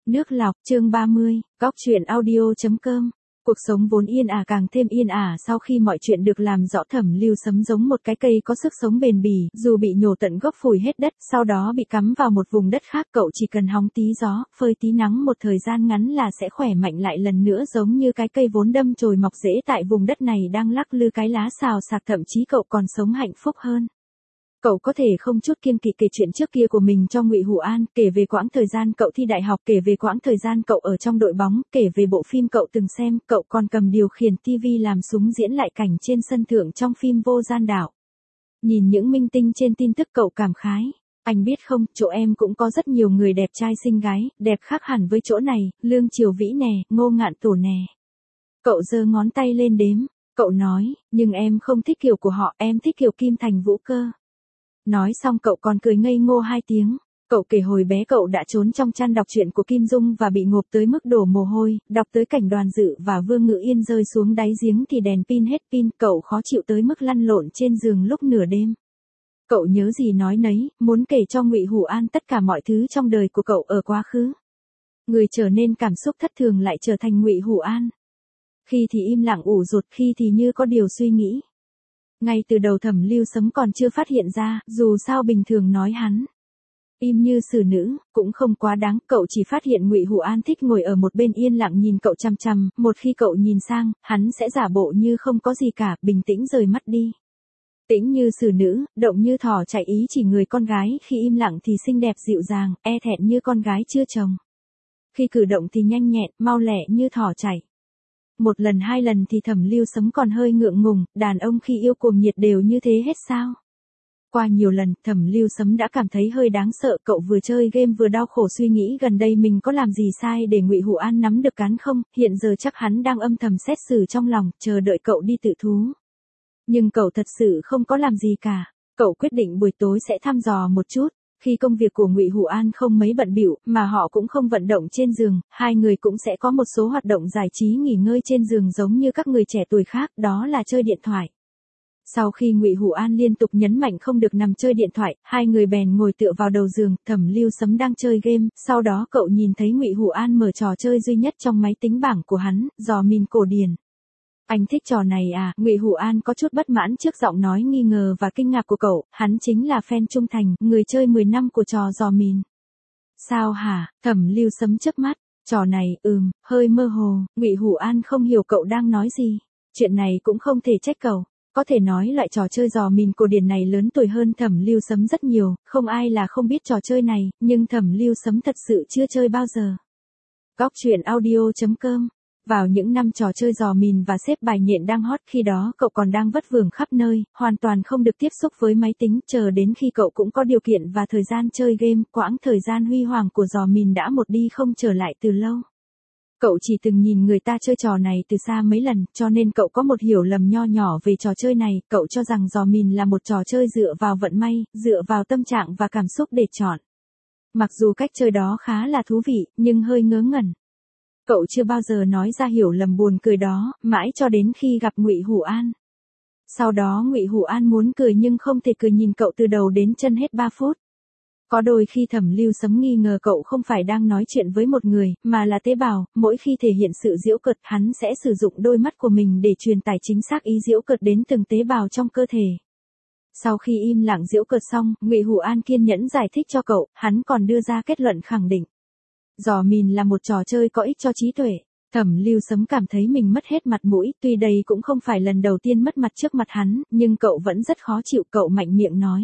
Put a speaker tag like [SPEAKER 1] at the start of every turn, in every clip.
[SPEAKER 1] Nước lọc, chương 30, góc chuyện audio.com. Cuộc sống vốn yên ả càng thêm yên ả sau khi mọi chuyện được làm rõ. Thẩm Lưu Sấm giống một cái cây có sức sống bền bỉ, dù bị nhổ tận gốc phủi hết đất, sau đó bị cắm vào một vùng đất khác, cậu chỉ cần hóng tí gió, phơi tí nắng một thời gian ngắn là sẽ khỏe mạnh lại lần nữa, giống như cái cây vốn đâm chồi mọc rễ tại vùng đất này đang lắc lư cái lá xào xạc, thậm chí cậu còn sống hạnh phúc hơn. Cậu có thể không chút kiêng kỵ kể chuyện trước kia của mình cho Ngụy Hủ An, kể về quãng thời gian cậu thi đại học, kể về quãng thời gian cậu ở trong đội bóng, kể về bộ phim cậu từng xem, cậu còn cầm điều khiển TV làm súng diễn lại cảnh trên sân thượng trong phim Vô Gian Đạo. Nhìn những minh tinh trên tin tức cậu cảm khái. Anh biết không, chỗ em cũng có rất nhiều người đẹp trai xinh gái, đẹp khác hẳn với chỗ này, Lương Triều Vĩ nè, Ngô Ngạn Tổ nè. Cậu giơ ngón tay lên đếm, cậu nói, nhưng em không thích kiểu của họ, em thích kiểu Kim Thành Vũ cơ. Nói xong cậu còn cười ngây ngô 2 tiếng. Cậu kể hồi bé cậu đã trốn trong chăn đọc truyện của Kim Dung và bị ngộp tới mức đổ mồ hôi, đọc tới cảnh Đoàn Dự và Vương Ngự Yên rơi xuống đáy giếng thì đèn pin hết pin, cậu khó chịu tới mức lăn lộn trên giường lúc nửa đêm. Cậu nhớ gì nói nấy, muốn kể cho Ngụy Hủ An tất cả mọi thứ trong đời của cậu ở quá khứ. Người trở nên cảm xúc thất thường lại trở thành Ngụy Hủ An. Khi thì im lặng ủ rột, khi thì như có điều suy nghĩ. Ngay từ đầu Thẩm Lưu Sấm còn chưa phát hiện ra, dù sao bình thường nói hắn im như xử nữ, cũng không quá đáng, cậu chỉ phát hiện Ngụy Hủ An thích ngồi ở một bên yên lặng nhìn cậu chằm chằm, một khi cậu nhìn sang, hắn sẽ giả bộ như không có gì cả, bình tĩnh rời mắt đi. Tĩnh như xử nữ, động như thỏ chạy, ý chỉ người con gái khi im lặng thì xinh đẹp dịu dàng, e thẹn như con gái chưa chồng. Khi cử động thì nhanh nhẹn, mau lẹ như thỏ chạy. Một lần 2 lần thì Thẩm Lưu Sấm còn hơi ngượng ngùng, đàn ông khi yêu cuồng nhiệt đều như thế hết sao? Qua nhiều lần, Thẩm Lưu Sấm đã cảm thấy hơi đáng sợ, cậu vừa chơi game vừa đau khổ suy nghĩ gần đây mình có làm gì sai để Ngụy Hủ An nắm được cán không, hiện giờ chắc hắn đang âm thầm xét xử trong lòng, chờ đợi cậu đi tự thú. Nhưng cậu thật sự không có làm gì cả, cậu quyết định buổi tối sẽ thăm dò một chút. Khi công việc của Ngụy Hủ An không mấy bận bịu, mà họ cũng không vận động trên giường, hai người cũng sẽ có một số hoạt động giải trí nghỉ ngơi trên giường giống như các người trẻ tuổi khác, đó là chơi điện thoại. Sau khi Ngụy Hủ An liên tục nhấn mạnh không được nằm chơi điện thoại, hai người bèn ngồi tựa vào đầu giường, Thẩm Lưu Sấm đang chơi game, sau đó cậu nhìn thấy Ngụy Hủ An mở trò chơi duy nhất trong máy tính bảng của hắn, Dò Mìn Cổ Điển. Anh thích trò này à? Ngụy Hủ An có chút bất mãn trước giọng nói nghi ngờ và kinh ngạc của cậu, hắn chính là fan trung thành, người chơi 10 năm của trò Dò Mìn. Sao hả? Thẩm Lưu Sấm chớp mắt, trò này, hơi mơ hồ, Ngụy Hủ An không hiểu cậu đang nói gì. Chuyện này cũng không thể trách cậu, có thể nói loại trò chơi Dò Mìn Cổ Điển này lớn tuổi hơn Thẩm Lưu Sấm rất nhiều, không ai là không biết trò chơi này, nhưng Thẩm Lưu Sấm thật sự chưa chơi bao giờ. Góc chuyện audio.com. Vào những năm trò chơi Dò Mìn và xếp bài nhện đang hot, khi đó cậu còn đang vất vưởng khắp nơi, hoàn toàn không được tiếp xúc với máy tính, chờ đến khi cậu cũng có điều kiện và thời gian chơi game, quãng thời gian huy hoàng của Dò Mìn đã một đi không trở lại từ lâu. Cậu chỉ từng nhìn người ta chơi trò này từ xa mấy lần, cho nên cậu có một hiểu lầm nho nhỏ về trò chơi này, cậu cho rằng Dò Mìn là một trò chơi dựa vào vận may, dựa vào tâm trạng và cảm xúc để chọn. Mặc dù cách chơi đó khá là thú vị, nhưng hơi ngớ ngẩn. Cậu chưa bao giờ nói ra hiểu lầm buồn cười đó, mãi cho đến khi gặp Ngụy Hủ An. Sau đó Ngụy Hủ An muốn cười nhưng không thể cười, nhìn cậu từ đầu đến chân hết 3 phút. Có đôi khi Thẩm Lưu Sấm nghi ngờ cậu không phải đang nói chuyện với một người, mà là tế bào, mỗi khi thể hiện sự giễu cợt, hắn sẽ sử dụng đôi mắt của mình để truyền tải chính xác ý giễu cợt đến từng tế bào trong cơ thể. Sau khi im lặng giễu cợt xong, Ngụy Hủ An kiên nhẫn giải thích cho cậu, hắn còn đưa ra kết luận khẳng định. Dò Mìn là một trò chơi có ích cho trí tuệ. Thẩm Lưu Sấm cảm thấy mình mất hết mặt mũi, tuy đây cũng không phải lần đầu tiên mất mặt trước mặt hắn, nhưng cậu vẫn rất khó chịu, cậu mạnh miệng nói.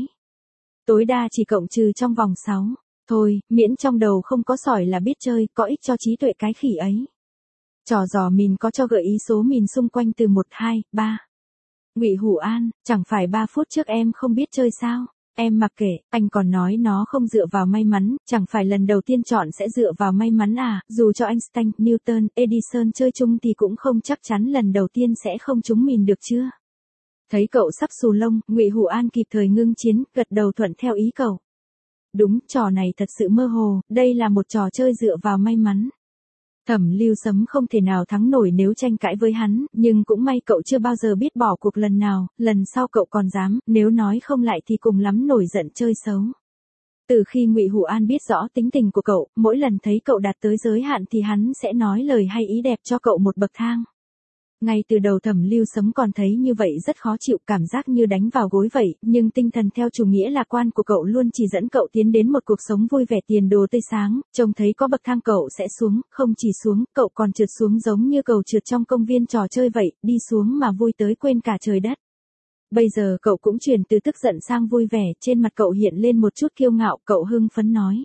[SPEAKER 1] Tối đa chỉ cộng trừ trong vòng 6. Thôi, miễn trong đầu không có sỏi là biết chơi, có ích cho trí tuệ cái khỉ ấy. Trò Dò Mìn có cho gợi ý số mìn xung quanh từ 1, 2, 3. Ngụy Hủ An, chẳng phải 3 phút trước em không biết chơi sao? Em mặc kệ, anh còn nói nó không dựa vào may mắn, chẳng phải lần đầu tiên chọn sẽ dựa vào may mắn à, dù cho Einstein, Newton, Edison chơi chung thì cũng không chắc chắn lần đầu tiên sẽ không trúng mìn được chưa? Thấy cậu sắp xù lông, Ngụy Hủ An kịp thời ngưng chiến, gật đầu thuận theo ý cậu. Đúng, trò này thật sự mơ hồ, đây là một trò chơi dựa vào may mắn. Thẩm Lưu Sấm không thể nào thắng nổi nếu tranh cãi với hắn, nhưng cũng may cậu chưa bao giờ biết bỏ cuộc lần nào, lần sau cậu còn dám, nếu nói không lại thì cùng lắm nổi giận chơi xấu. Từ khi Ngụy Hủ An biết rõ tính tình của cậu, mỗi lần thấy cậu đạt tới giới hạn thì hắn sẽ nói lời hay ý đẹp cho cậu một bậc thang. Ngay từ đầu Thẩm Lưu Sấm còn thấy như vậy rất khó chịu, cảm giác như đánh vào gối vậy, nhưng tinh thần theo chủ nghĩa lạc quan của cậu luôn chỉ dẫn cậu tiến đến một cuộc sống vui vẻ tiền đồ tươi sáng, trông thấy có bậc thang cậu sẽ xuống, không chỉ xuống, cậu còn trượt xuống giống như cầu trượt trong công viên trò chơi vậy, đi xuống mà vui tới quên cả trời đất. Bây giờ cậu cũng chuyển từ tức giận sang vui vẻ, trên mặt cậu hiện lên một chút kiêu ngạo, cậu hưng phấn nói.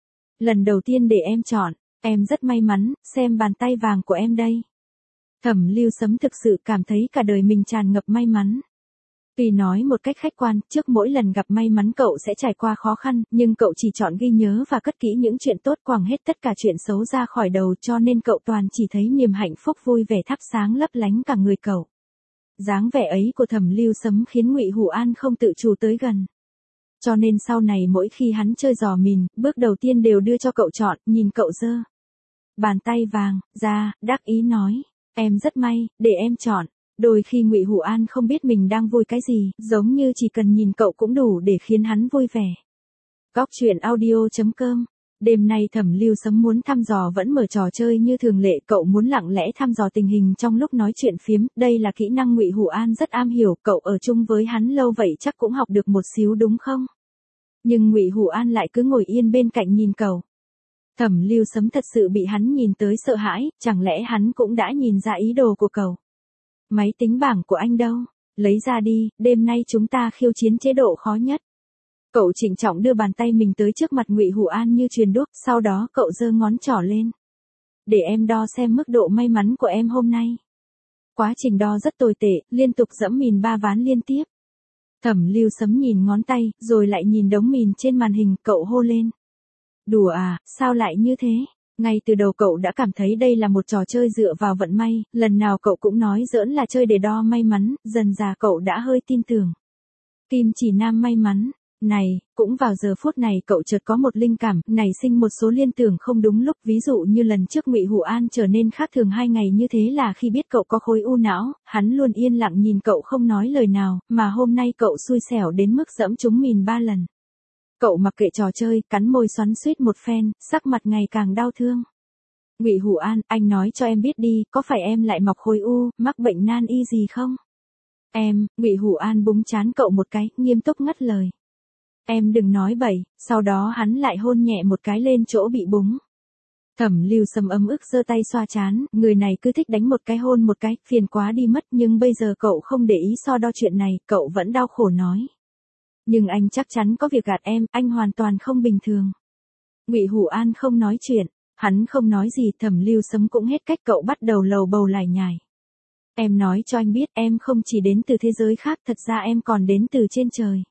[SPEAKER 1] Lần đầu tiên để em chọn, em rất may mắn, xem bàn tay vàng của em đây. Thẩm Lưu Sấm thực sự cảm thấy cả đời mình tràn ngập may mắn. Tuy nói một cách khách quan, trước mỗi lần gặp may mắn cậu sẽ trải qua khó khăn, nhưng cậu chỉ chọn ghi nhớ và cất kỹ những chuyện tốt, quẳng hết tất cả chuyện xấu ra khỏi đầu, cho nên cậu toàn chỉ thấy niềm hạnh phúc vui vẻ thắp sáng lấp lánh cả người cậu. Dáng vẻ ấy của Thẩm Lưu Sấm khiến Ngụy Hủ An không tự chủ tới gần. Cho nên sau này mỗi khi hắn chơi giò mìn, bước đầu tiên đều đưa cho cậu chọn, nhìn cậu giơ bàn tay vàng ra, đắc ý nói. Em rất may, để em chọn. Đôi khi Ngụy Hủ An không biết mình đang vui cái gì, giống như chỉ cần nhìn cậu cũng đủ để khiến hắn vui vẻ. Góc truyện audio.com. Đêm nay Thẩm Lưu Sấm muốn thăm dò vẫn mở trò chơi như thường lệ, cậu muốn lặng lẽ thăm dò tình hình trong lúc nói chuyện phiếm, đây là kỹ năng Ngụy Hủ An rất am hiểu, cậu ở chung với hắn lâu vậy chắc cũng học được một xíu đúng không? Nhưng Ngụy Hủ An lại cứ ngồi yên bên cạnh nhìn cậu. Thẩm Lưu Sấm thật sự bị hắn nhìn tới sợ hãi, chẳng lẽ hắn cũng đã nhìn ra ý đồ của cậu? Máy tính bảng của anh đâu? Lấy ra đi, đêm nay chúng ta khiêu chiến chế độ khó nhất. Cậu trịnh trọng đưa bàn tay mình tới trước mặt Ngụy Hủ An như truyền đuốc, sau đó cậu giơ ngón trỏ lên. Để em đo xem mức độ may mắn của em hôm nay. Quá trình đo rất tồi tệ, liên tục giẫm mìn 3 ván liên tiếp. Thẩm Lưu Sấm nhìn ngón tay, rồi lại nhìn đống mìn trên màn hình, cậu hô lên. Đùa à, sao lại như thế? Ngay từ đầu cậu đã cảm thấy đây là một trò chơi dựa vào vận may, lần nào cậu cũng nói giỡn là chơi để đo may mắn, dần dà cậu đã hơi tin tưởng. Kim chỉ nam may mắn. Này, cũng vào giờ phút này cậu chợt có một linh cảm, nảy sinh một số liên tưởng không đúng lúc, ví dụ như lần trước Ngụy Hủ An trở nên khác thường 2 ngày như thế là khi biết cậu có khối u não, hắn luôn yên lặng nhìn cậu không nói lời nào, mà hôm nay cậu xui xẻo đến mức giẫm trúng mìn 3 lần. Cậu mặc kệ trò chơi, cắn môi xoắn xuýt một phen, sắc mặt ngày càng đau thương. Ngụy Hủ An, anh nói cho em biết đi, có phải em lại mọc khối u, mắc bệnh nan y gì không? Ngụy Hủ An búng trán cậu một cái, nghiêm túc ngắt lời. Em đừng nói bậy, sau đó hắn lại hôn nhẹ một cái lên chỗ bị búng. Thẩm Lưu Sấm ấm ức giơ tay xoa trán, người này cứ thích đánh một cái hôn một cái, phiền quá đi mất, nhưng bây giờ cậu không để ý so đo chuyện này, cậu vẫn đau khổ nói. Nhưng anh chắc chắn có việc gạt em, anh hoàn toàn không bình thường. Ngụy Hủ An không nói chuyện, hắn không nói gì, Thẩm Lưu Sấm cũng hết cách, cậu bắt đầu lầu bầu lải nhải. Em nói cho anh biết, em không chỉ đến từ thế giới khác, thật ra em còn đến từ trên trời.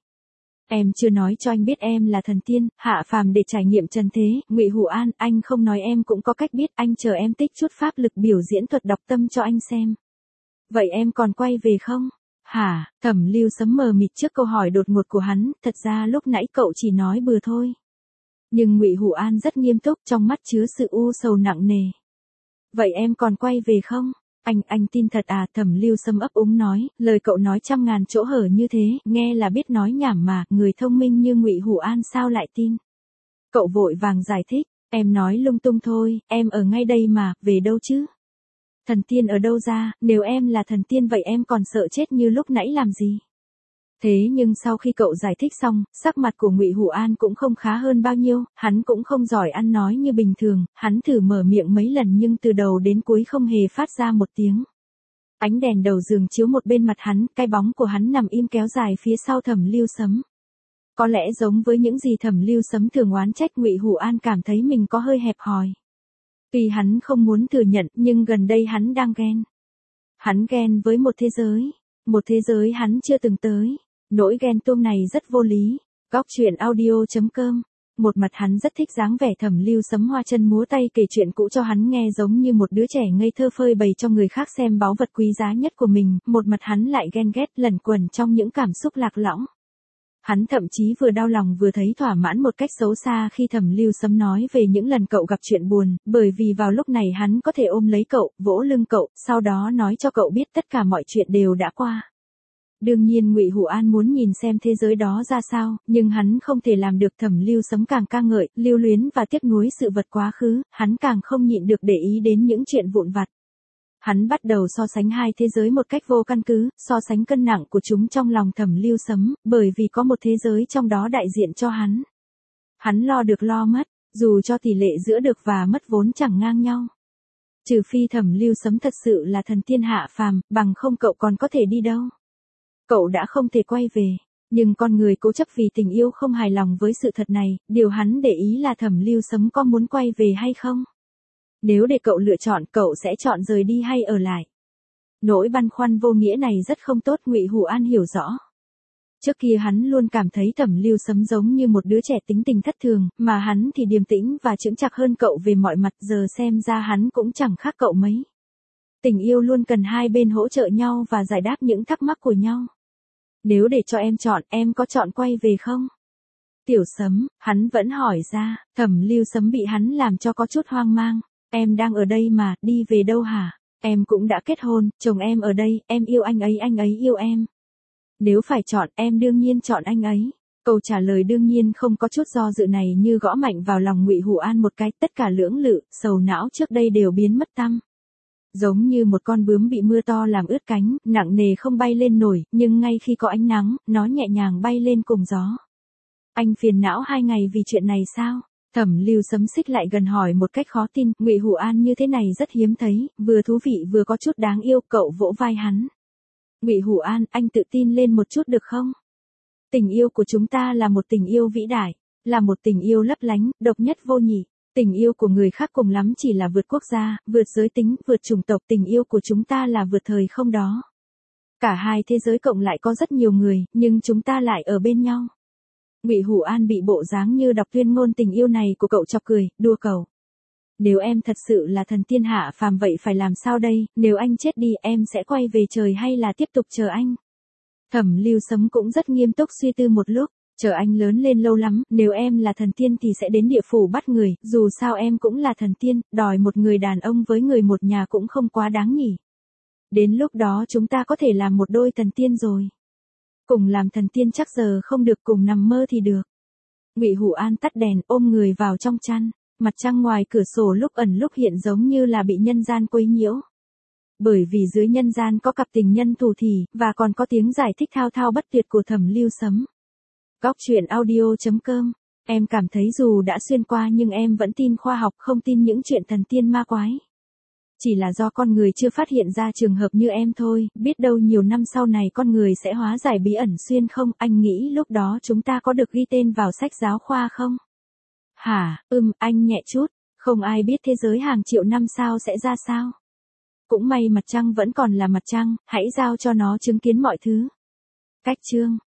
[SPEAKER 1] Em chưa nói cho anh biết em là thần tiên, hạ phàm để trải nghiệm trần thế, Ngụy Hủ An, anh không nói em cũng có cách biết, anh chờ em tích chút pháp lực biểu diễn thuật đọc tâm cho anh xem. Vậy em còn quay về không? Hả? Thẩm Lưu Sấm mờ mịt trước câu hỏi đột ngột của hắn, thật ra lúc nãy cậu chỉ nói bừa thôi. Nhưng Ngụy Hủ An rất nghiêm túc, trong mắt chứa sự u sầu nặng nề. Vậy em còn quay về không? Anh tin thật à? Thẩm Lưu Sấm ấp úng nói, lời cậu nói trăm ngàn chỗ hở như thế, nghe là biết nói nhảm mà, người thông minh như Ngụy Hủ An sao lại tin? Cậu vội vàng giải thích, em nói lung tung thôi, em ở ngay đây mà, về đâu chứ? Thần tiên ở đâu ra, nếu em là thần tiên vậy em còn sợ chết như lúc nãy làm gì? Thế nhưng sau khi cậu giải thích xong, sắc mặt của Ngụy Hủ An cũng không khá hơn bao nhiêu, hắn cũng không giỏi ăn nói như bình thường, hắn thử mở miệng mấy lần nhưng từ đầu đến cuối không hề phát ra một tiếng. Ánh đèn đầu giường chiếu một bên mặt hắn, cái bóng của hắn nằm im kéo dài phía sau Thẩm Lưu Sấm. Có lẽ giống với những gì Thẩm Lưu Sấm thường oán trách, Ngụy Hủ An cảm thấy mình có hơi hẹp hòi. Tuy hắn không muốn thừa nhận, nhưng gần đây hắn đang ghen. Hắn ghen với một thế giới hắn chưa từng tới. Nỗi ghen tuông này rất vô lý. Góc truyện audio.com. Một mặt hắn rất thích dáng vẻ Thẩm Lưu Sấm hoa chân múa tay kể chuyện cũ cho hắn nghe giống như một đứa trẻ ngây thơ phơi bày cho người khác xem báu vật quý giá nhất của mình, một mặt hắn lại ghen ghét lẩn quẩn trong những cảm xúc lạc lõng. Hắn thậm chí vừa đau lòng vừa thấy thỏa mãn một cách xấu xa khi Thẩm Lưu Sấm nói về những lần cậu gặp chuyện buồn, bởi vì vào lúc này hắn có thể ôm lấy cậu, vỗ lưng cậu, sau đó nói cho cậu biết tất cả mọi chuyện đều đã qua. Đương nhiên Ngụy Hủ An muốn nhìn xem thế giới đó ra sao, nhưng hắn không thể làm được. Thẩm Lưu Sấm càng ca ngợi, lưu luyến và tiếc nuối sự vật quá khứ, hắn càng không nhịn được để ý đến những chuyện vụn vặt. Hắn bắt đầu so sánh hai thế giới một cách vô căn cứ, so sánh cân nặng của chúng trong lòng Thẩm Lưu Sấm, bởi vì có một thế giới trong đó đại diện cho hắn. Hắn lo được lo mất, dù cho tỷ lệ giữa được và mất vốn chẳng ngang nhau. Trừ phi Thẩm Lưu Sấm thật sự là thần tiên hạ phàm, bằng không cậu còn có thể đi đâu. Cậu đã không thể quay về, nhưng con người cố chấp vì tình yêu không hài lòng với sự thật này, điều hắn để ý là Thẩm Lưu Sấm có muốn quay về hay không. Nếu để cậu lựa chọn, cậu sẽ chọn rời đi hay ở lại. Nỗi băn khoăn vô nghĩa này rất không tốt, Ngụy Hủ An hiểu rõ. Trước kia hắn luôn cảm thấy Thẩm Lưu Sấm giống như một đứa trẻ tính tình thất thường, mà hắn thì điềm tĩnh và chững chạc hơn cậu về mọi mặt, giờ xem ra hắn cũng chẳng khác cậu mấy. Tình yêu luôn cần hai bên hỗ trợ nhau và giải đáp những thắc mắc của nhau. Nếu để cho em chọn, em có chọn quay về không? Tiểu Sấm, hắn vẫn hỏi ra. Thẩm Lưu Sấm bị hắn làm cho có chút hoang mang. Em đang ở đây mà, đi về đâu hả? Em cũng đã kết hôn, chồng em ở đây, em yêu anh ấy yêu em. Nếu phải chọn, em đương nhiên chọn anh ấy. Câu trả lời đương nhiên không có chút do dự này như gõ mạnh vào lòng Ngụy Hủ An một cái, tất cả lưỡng lự, sầu não trước đây đều biến mất tăm. Giống như một con bướm bị mưa to làm ướt cánh, nặng nề không bay lên nổi, nhưng ngay khi có ánh nắng, nó nhẹ nhàng bay lên cùng gió. Anh phiền não 2 ngày vì chuyện này sao? Thẩm Lưu Sấm xích lại gần hỏi một cách khó tin. Ngụy Hủ An như thế này rất hiếm thấy, vừa thú vị vừa có chút đáng yêu. Cậu vỗ vai hắn. Ngụy Hủ An, anh tự tin lên một chút được không? Tình yêu của chúng ta là một tình yêu vĩ đại, là một tình yêu lấp lánh, độc nhất vô nhị. Tình yêu của người khác cùng lắm chỉ là vượt quốc gia, vượt giới tính, vượt chủng tộc. Tình yêu của chúng ta là vượt thời không đó. Cả hai thế giới cộng lại có rất nhiều người, nhưng chúng ta lại ở bên nhau. Ngụy Hủ An bị bộ dáng như đọc tuyên ngôn tình yêu này của cậu chọc cười, đùa cậu. Nếu em thật sự là thần tiên hạ phàm vậy phải làm sao đây, nếu anh chết đi em sẽ quay về trời hay là tiếp tục chờ anh? Thẩm Lưu Sấm cũng rất nghiêm túc suy tư một lúc, chờ anh lớn lên lâu lắm, nếu em là thần tiên thì sẽ đến địa phủ bắt người, dù sao em cũng là thần tiên, đòi một người đàn ông với người một nhà cũng không quá đáng nhỉ. Đến lúc đó chúng ta có thể làm một đôi thần tiên rồi. Cùng làm thần tiên chắc giờ không được, cùng nằm mơ thì được. Ngụy Hủ An tắt đèn, ôm người vào trong chăn, mặt trăng ngoài cửa sổ lúc ẩn lúc hiện giống như là bị nhân gian quấy nhiễu. Bởi vì dưới nhân gian có cặp tình nhân thủ thỉ, và còn có tiếng giải thích thao thao bất tuyệt của Thẩm Lưu Sấm. Góc truyện audio.com. Em cảm thấy dù đã xuyên qua nhưng em vẫn tin khoa học, không tin những chuyện thần tiên ma quái. Chỉ là do con người chưa phát hiện ra trường hợp như em thôi, biết đâu nhiều năm sau này con người sẽ hóa giải bí ẩn xuyên không, anh nghĩ lúc đó chúng ta có được ghi tên vào sách giáo khoa không? Hả, anh nhẹ chút, không ai biết thế giới hàng triệu năm sau sẽ ra sao. Cũng may mặt trăng vẫn còn là mặt trăng, hãy giao cho nó chứng kiến mọi thứ. Cách chương.